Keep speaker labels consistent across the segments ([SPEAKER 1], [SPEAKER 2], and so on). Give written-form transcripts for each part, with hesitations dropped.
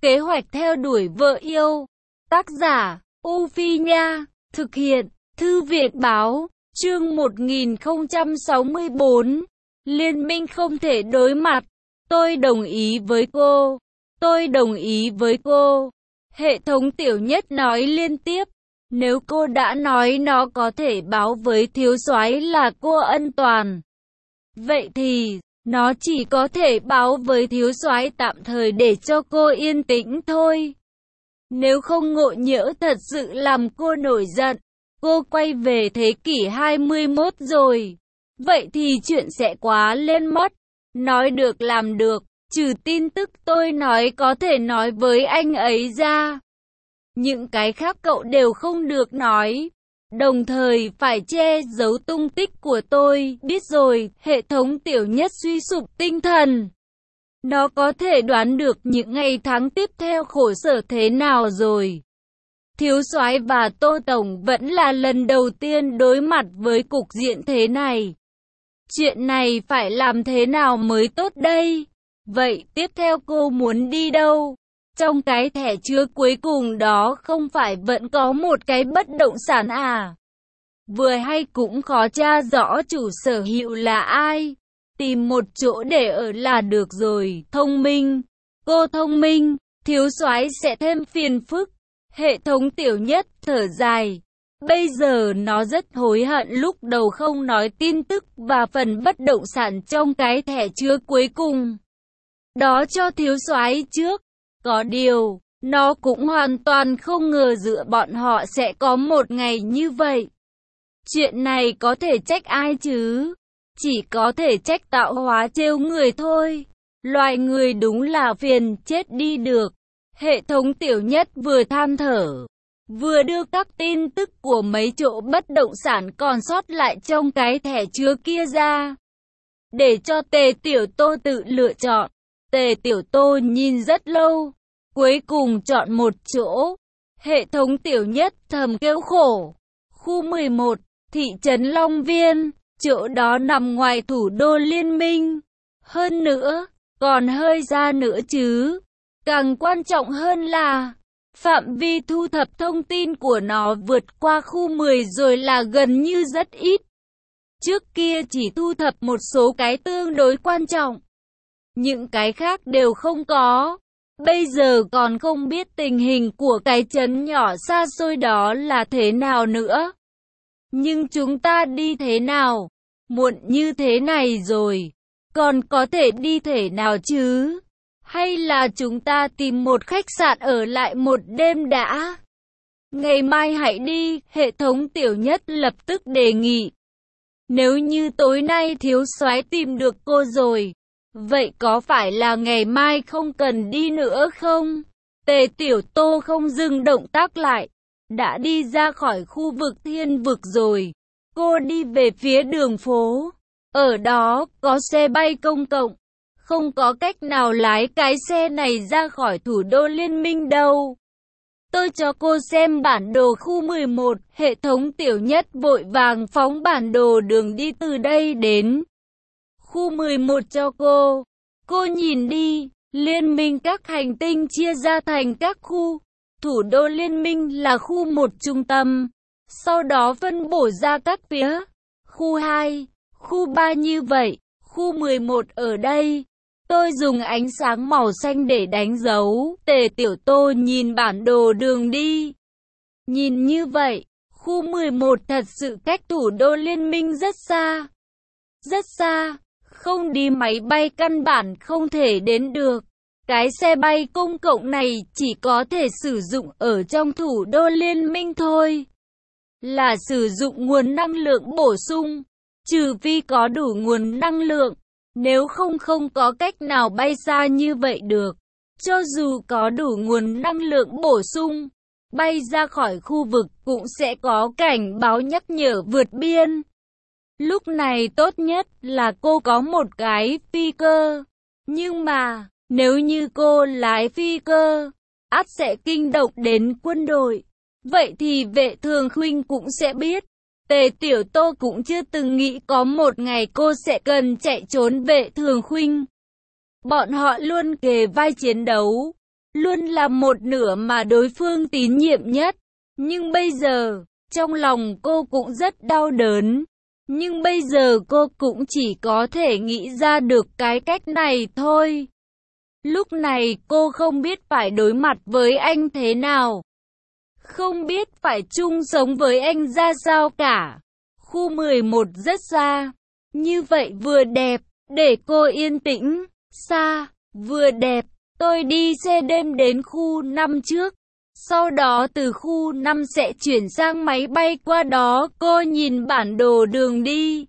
[SPEAKER 1] Kế hoạch theo đuổi vợ yêu. Tác giả, U Phi Nha. Thực hiện, Thư viện Báo. Chương 1064. Liên minh không thể đối mặt. Tôi đồng ý với cô. Tôi đồng ý với cô. Hệ thống Tiểu Nhất nói liên tiếp. Nếu cô đã nói nó có thể báo với thiếu soái là cô Ân Toàn, vậy thì nó chỉ có thể báo với thiếu soái tạm thời để cho cô yên tĩnh thôi. Nếu không ngộ nhỡ thật sự làm cô nổi giận, cô quay về thế kỷ 21 rồi, vậy thì chuyện sẽ quá lên mất. Nói được làm được, trừ tin tức tôi nói có thể nói với anh ấy ra. Những cái khác cậu đều không được nói. Đồng thời phải che giấu tung tích của tôi. Biết rồi, hệ thống Tiểu Nhất suy sụp tinh thần. Nó có thể đoán được những ngày tháng tiếp theo khổ sở thế nào rồi. Thiếu soái và Tô Tổng vẫn là lần đầu tiên đối mặt với cục diện thế này. Chuyện này phải làm thế nào mới tốt đây? Vậy tiếp theo cô muốn đi đâu? Trong cái thẻ chứa cuối cùng đó không phải vẫn có một cái bất động sản à? Vừa hay cũng khó tra rõ chủ sở hữu là ai. Tìm một chỗ để ở là được rồi. Thông minh. Cô thông minh. Thiếu soái sẽ thêm phiền phức. Hệ thống Tiểu Nhất thở dài. Bây giờ nó rất hối hận lúc đầu không nói tin tức và phần bất động sản trong cái thẻ chứa cuối cùng đó cho thiếu soái trước. Có điều, nó cũng hoàn toàn không ngờ giữa bọn họ sẽ có một ngày như vậy. Chuyện này có thể trách ai chứ? Chỉ có thể trách tạo hóa trêu người thôi. Loài người đúng là phiền chết đi được. Hệ thống Tiểu Nhất vừa than thở, vừa đưa các tin tức của mấy chỗ bất động sản còn sót lại trong cái thẻ chứa kia ra, để cho Tề Tiểu Tô tự lựa chọn. Tề Tiểu Tô nhìn rất lâu, cuối cùng chọn một chỗ. Hệ thống Tiểu Nhất thầm kêu khổ. Khu 11, thị trấn Long Viên, chỗ đó nằm ngoài thủ đô liên minh. Hơn nữa, còn hơi ra nữa chứ. Càng quan trọng hơn là, phạm vi thu thập thông tin của nó vượt qua khu 10 rồi là gần như rất ít. Trước kia chỉ thu thập một số cái tương đối quan trọng. Những cái khác đều không có. Bây giờ còn không biết tình hình của cái trấn nhỏ xa xôi đó là thế nào nữa. Nhưng chúng ta đi thế nào? Muộn như thế này rồi, còn có thể đi thế nào chứ? Hay là chúng ta tìm một khách sạn ở lại một đêm đã? Ngày mai hãy đi, hệ thống Tiểu Nhất lập tức đề nghị. Nếu như tối nay thiếu soái tìm được cô rồi, vậy có phải là ngày mai không cần đi nữa không? Tề Tiểu Tô không dừng động tác lại, đã đi ra khỏi khu vực thiên vực rồi. Cô đi về phía đường phố. Ở đó có xe bay công cộng. Không có cách nào lái cái xe này ra khỏi thủ đô liên minh đâu. Tôi cho cô xem bản đồ khu 11. Hệ thống Tiểu Nhất vội vàng phóng bản đồ đường đi từ đây đến khu 11 cho cô. Cô nhìn đi, liên minh các hành tinh chia ra thành các khu. Thủ đô liên minh là khu 1 trung tâm, sau đó phân bổ ra các phía. Khu 2, khu 3 như vậy, khu 11 ở đây. Tôi dùng ánh sáng màu xanh để đánh dấu. Tề Tiểu Tô nhìn bản đồ đường đi. Nhìn như vậy, khu 11 thật sự cách thủ đô liên minh rất xa. Rất xa, không đi máy bay căn bản không thể đến được. Cái xe bay công cộng này chỉ có thể sử dụng ở trong thủ đô liên minh thôi. Là sử dụng nguồn năng lượng bổ sung, trừ phi có đủ nguồn năng lượng. Nếu không có cách nào bay xa như vậy được. Cho dù có đủ nguồn năng lượng bổ sung, bay ra khỏi khu vực cũng sẽ có cảnh báo nhắc nhở vượt biên. Lúc này tốt nhất là cô có một cái phi cơ. Nhưng mà, nếu như cô lái phi cơ, ắt sẽ kinh động đến quân đội. Vậy thì Vệ Thường Khuynh cũng sẽ biết. Tề Tiểu Tô cũng chưa từng nghĩ có một ngày cô sẽ cần chạy trốn Vệ Thường Khuynh. Bọn họ luôn kề vai chiến đấu. luôn là một nửa mà đối phương tín nhiệm nhất. Nhưng bây giờ, trong lòng cô cũng rất đau đớn. Nhưng bây giờ cô cũng chỉ có thể nghĩ ra được cái cách này thôi. Lúc này cô không biết phải đối mặt với anh thế nào. Không biết phải chung sống với anh ra sao cả. Khu 11 rất xa. Như vậy vừa đẹp, để cô yên tĩnh. Xa, vừa đẹp. Tôi đi xe đêm đến khu 5 trước. Sau đó từ khu 5 sẽ chuyển sang máy bay qua đó. Cô nhìn bản đồ đường đi.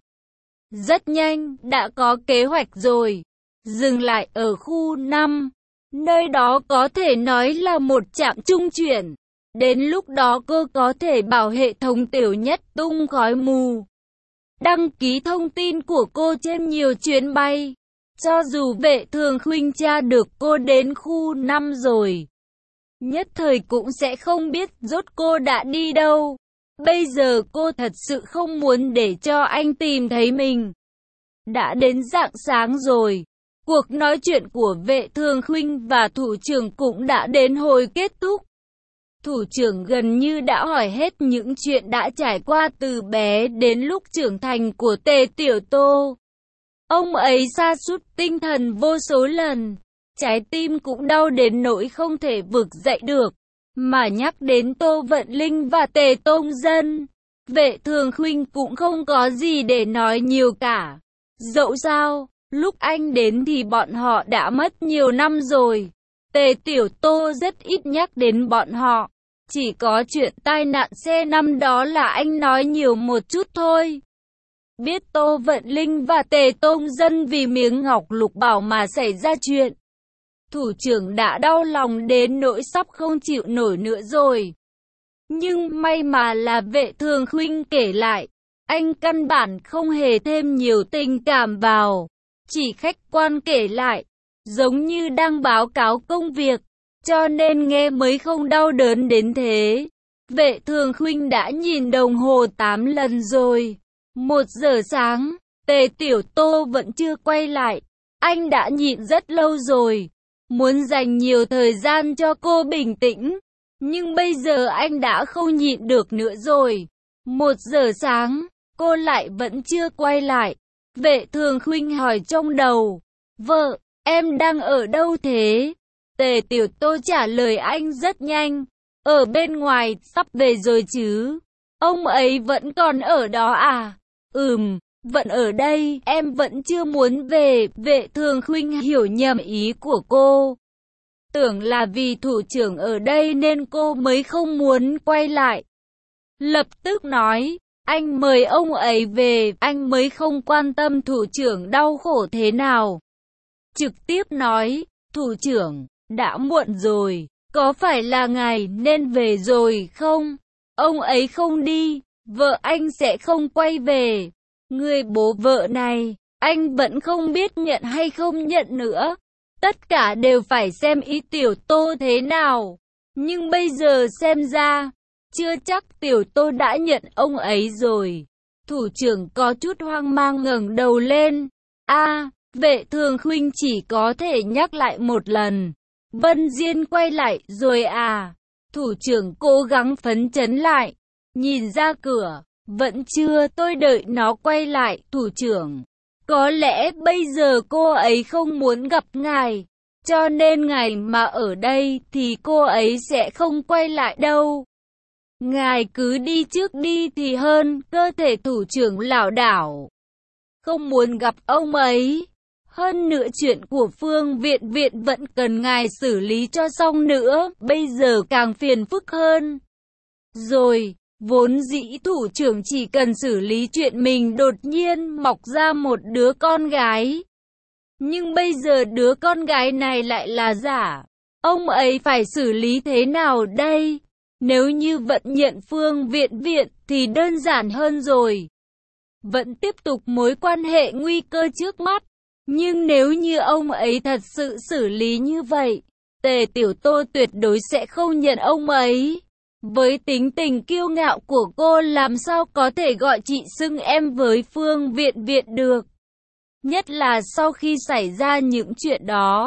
[SPEAKER 1] Rất nhanh, đã có kế hoạch rồi. Dừng lại ở khu 5. Nơi đó có thể nói là một trạm trung chuyển. Đến lúc đó cô có thể bảo hệ thống tiểu nhất tung khói mù. Đăng ký thông tin của cô trên nhiều chuyến bay. Cho dù vệ thường khuynh tra được cô đến khu 5 rồi, nhất thời cũng sẽ không biết rốt cô đã đi đâu. Bây giờ cô thật sự không muốn để cho anh tìm thấy mình. Đã đến rạng sáng rồi. Cuộc nói chuyện của vệ thường khuynh và thủ trưởng cũng đã đến hồi kết thúc. Thủ trưởng gần như đã hỏi hết những chuyện đã trải qua từ bé đến lúc trưởng thành của Tề Tiểu Tô. Ông ấy sa sút tinh thần vô số lần, trái tim cũng đau đến nỗi không thể vực dậy được. Mà nhắc đến Tô Vận Linh và Tề Tông Dân, vệ thường khuynh cũng không có gì để nói nhiều cả. Dẫu sao, lúc anh đến thì bọn họ đã mất nhiều năm rồi. Tề Tiểu Tô rất ít nhắc đến bọn họ. Chỉ có chuyện tai nạn xe năm đó là anh nói nhiều một chút thôi. Biết Tô Vận Linh và Tề Tông Dân vì miếng ngọc lục bảo mà xảy ra chuyện. Thủ trưởng đã đau lòng đến nỗi sắp không chịu nổi nữa rồi. Nhưng may mà là vệ thường khuynh kể lại. Anh căn bản không hề thêm nhiều tình cảm vào. Chỉ khách quan kể lại. Giống như đang báo cáo công việc. Cho nên nghe mới không đau đớn đến thế. Vệ thường khuynh đã nhìn đồng hồ 8 lần rồi. 1 giờ sáng, Tề Tiểu Tô vẫn chưa quay lại. Anh đã nhịn rất lâu rồi. Muốn dành nhiều thời gian cho cô bình tĩnh. Nhưng bây giờ anh đã không nhịn được nữa rồi. 1 giờ sáng, cô lại vẫn chưa quay lại. Vệ thường khuynh hỏi trong đầu. Vợ, em đang ở đâu thế? Tề Tiểu Tô trả lời anh rất nhanh. Ở bên ngoài, sắp về rồi chứ. Ông ấy vẫn còn ở đó à? Vẫn ở đây, em vẫn chưa muốn về. Vệ thường khuynh hiểu nhầm ý của cô. Tưởng là vì thủ trưởng ở đây nên cô mới không muốn quay lại. Lập tức nói, anh mời ông ấy về, anh mới không quan tâm thủ trưởng đau khổ thế nào. Trực tiếp nói, thủ trưởng, đã muộn rồi, có phải là ngài nên về rồi không? Ông ấy không đi, vợ anh sẽ không quay về. Người bố vợ này, anh vẫn không biết nhận hay không nhận nữa. Tất cả đều phải xem ý Tiểu Tô thế nào. Nhưng bây giờ xem ra, chưa chắc Tiểu Tô đã nhận ông ấy rồi. Thủ trưởng có chút hoang mang ngẩng đầu lên. Vệ thường khuynh chỉ có thể nhắc lại một lần. Vân Diên quay lại rồi à? Thủ trưởng cố gắng phấn chấn lại. Nhìn ra cửa, vẫn chưa, tôi đợi nó quay lại, thủ trưởng. Có lẽ bây giờ cô ấy không muốn gặp ngài. Cho nên ngài mà ở đây thì cô ấy sẽ không quay lại đâu. Ngài cứ đi trước đi thì hơn. Cơ thể thủ trưởng lảo đảo, không muốn gặp ông ấy. Hơn nữa chuyện của Phương Viện vẫn cần ngài xử lý cho xong nữa. Bây giờ càng phiền phức hơn. Rồi, vốn dĩ thủ trưởng chỉ cần xử lý chuyện mình đột nhiên mọc ra một đứa con gái. Nhưng bây giờ đứa con gái này lại là giả. Ông ấy phải xử lý thế nào đây? Nếu như vẫn nhận Phương Viện thì đơn giản hơn rồi. Vẫn tiếp tục mối quan hệ nguy cơ trước mắt. Nhưng nếu như ông ấy thật sự xử lý như vậy, Tề Tiểu Tô tuyệt đối sẽ không nhận ông ấy. Với tính tình kiêu ngạo của cô làm sao có thể gọi chị xưng em với Phương Viện được. Nhất là sau khi xảy ra những chuyện đó.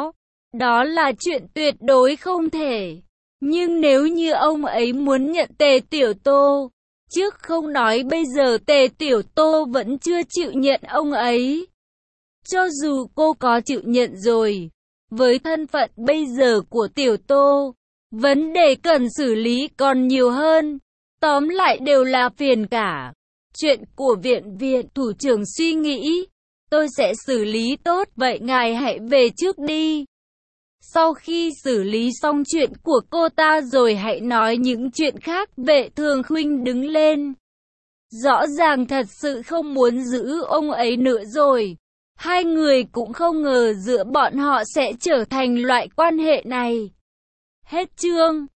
[SPEAKER 1] Đó là chuyện tuyệt đối không thể. Nhưng nếu như ông ấy muốn nhận Tề Tiểu Tô, trước không nói bây giờ Tề Tiểu Tô vẫn chưa chịu nhận ông ấy. Cho dù cô có chịu nhận rồi, với thân phận bây giờ của Tiểu Tô, vấn đề cần xử lý còn nhiều hơn. Tóm lại đều là phiền cả. Chuyện của viện thủ trưởng suy nghĩ, tôi sẽ xử lý tốt, vậy ngài hãy về trước đi. Sau khi xử lý xong chuyện của cô ta rồi hãy nói những chuyện khác. Vệ Thường Khuynh đứng lên. Rõ ràng thật sự không muốn giữ ông ấy nữa rồi. Hai người cũng không ngờ giữa bọn họ sẽ trở thành loại quan hệ này. Hết chương.